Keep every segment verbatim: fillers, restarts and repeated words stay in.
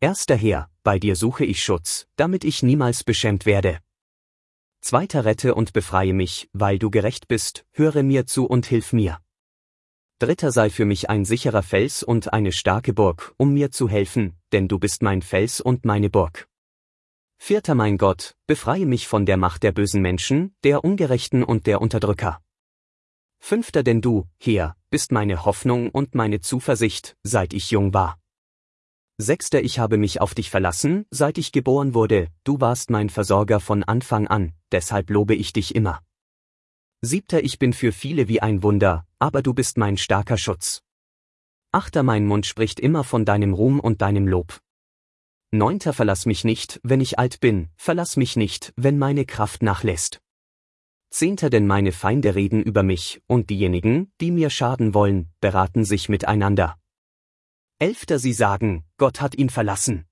Erster Herr, bei dir suche ich Schutz, damit ich niemals beschämt werde. Zweiter, rette und befreie mich, weil du gerecht bist, höre mir zu und hilf mir. Dritter, sei für mich ein sicherer Fels und eine starke Burg, um mir zu helfen, denn du bist mein Fels und meine Burg. Vierter, mein Gott, befreie mich von der Macht der bösen Menschen, der Ungerechten und der Unterdrücker. Fünfter, denn du, Herr, bist meine Hoffnung und meine Zuversicht, seit ich jung war. Sechster, ich habe mich auf dich verlassen, seit ich geboren wurde, du warst mein Versorger von Anfang an, deshalb lobe ich dich immer. Siebter, ich bin für viele wie ein Wunder, aber du bist mein starker Schutz. Achter, mein Mund spricht immer von deinem Ruhm und deinem Lob. Neunter, verlass mich nicht, wenn ich alt bin, verlass mich nicht, wenn meine Kraft nachlässt. Zehnter, denn meine Feinde reden über mich, und diejenigen, die mir schaden wollen, beraten sich miteinander. Elfter, sie sagen, Gott hat ihn verlassen.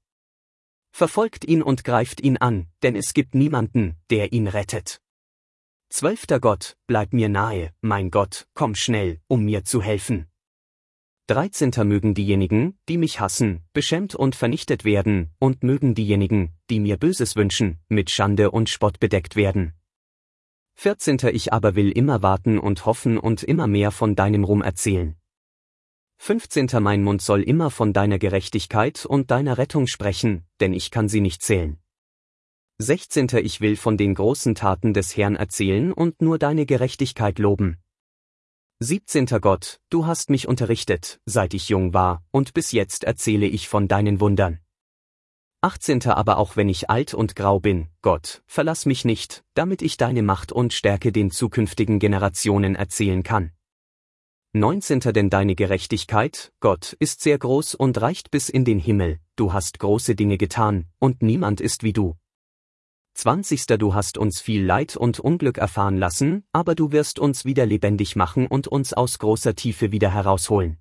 Verfolgt ihn und greift ihn an, denn es gibt niemanden, der ihn rettet. Zwölfter, Gott, bleib mir nahe, mein Gott, komm schnell, um mir zu helfen. Dreizehnter, mögen diejenigen, die mich hassen, beschämt und vernichtet werden, und mögen diejenigen, die mir Böses wünschen, mit Schande und Spott bedeckt werden. Vierzehnter, ich aber will immer warten und hoffen und immer mehr von deinem Ruhm erzählen. Fünfzehnter, mein Mund soll immer von deiner Gerechtigkeit und deiner Rettung sprechen, denn ich kann sie nicht zählen. Sechzehnter, ich will von den großen Taten des Herrn erzählen und nur deine Gerechtigkeit loben. Siebzehnter, Gott, du hast mich unterrichtet, seit ich jung war, und bis jetzt erzähle ich von deinen Wundern. Achtzehnter, aber auch wenn ich alt und grau bin, Gott, verlass mich nicht, damit ich deine Macht und Stärke den zukünftigen Generationen erzählen kann. Neunzehnter, denn deine Gerechtigkeit, Gott, ist sehr groß und reicht bis in den Himmel, du hast große Dinge getan, und niemand ist wie du. Zwanzigster, du hast uns viel Leid und Unglück erfahren lassen, aber du wirst uns wieder lebendig machen und uns aus großer Tiefe wieder herausholen.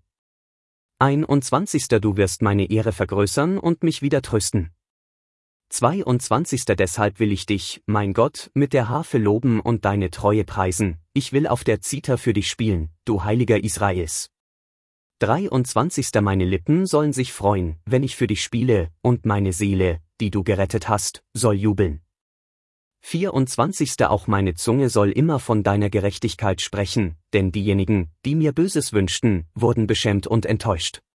Einundzwanzigster, du wirst meine Ehre vergrößern und mich wieder trösten. Zweiundzwanzigster, deshalb will ich dich, mein Gott, mit der Harfe loben und deine Treue preisen, ich will auf der Zither für dich spielen, du Heiliger Israels. Dreiundzwanzigster, meine Lippen sollen sich freuen, wenn ich für dich spiele, und meine Seele, die du gerettet hast, soll jubeln. Vierundzwanzigster, auch meine Zunge soll immer von deiner Gerechtigkeit sprechen, denn diejenigen, die mir Böses wünschten, wurden beschämt und enttäuscht.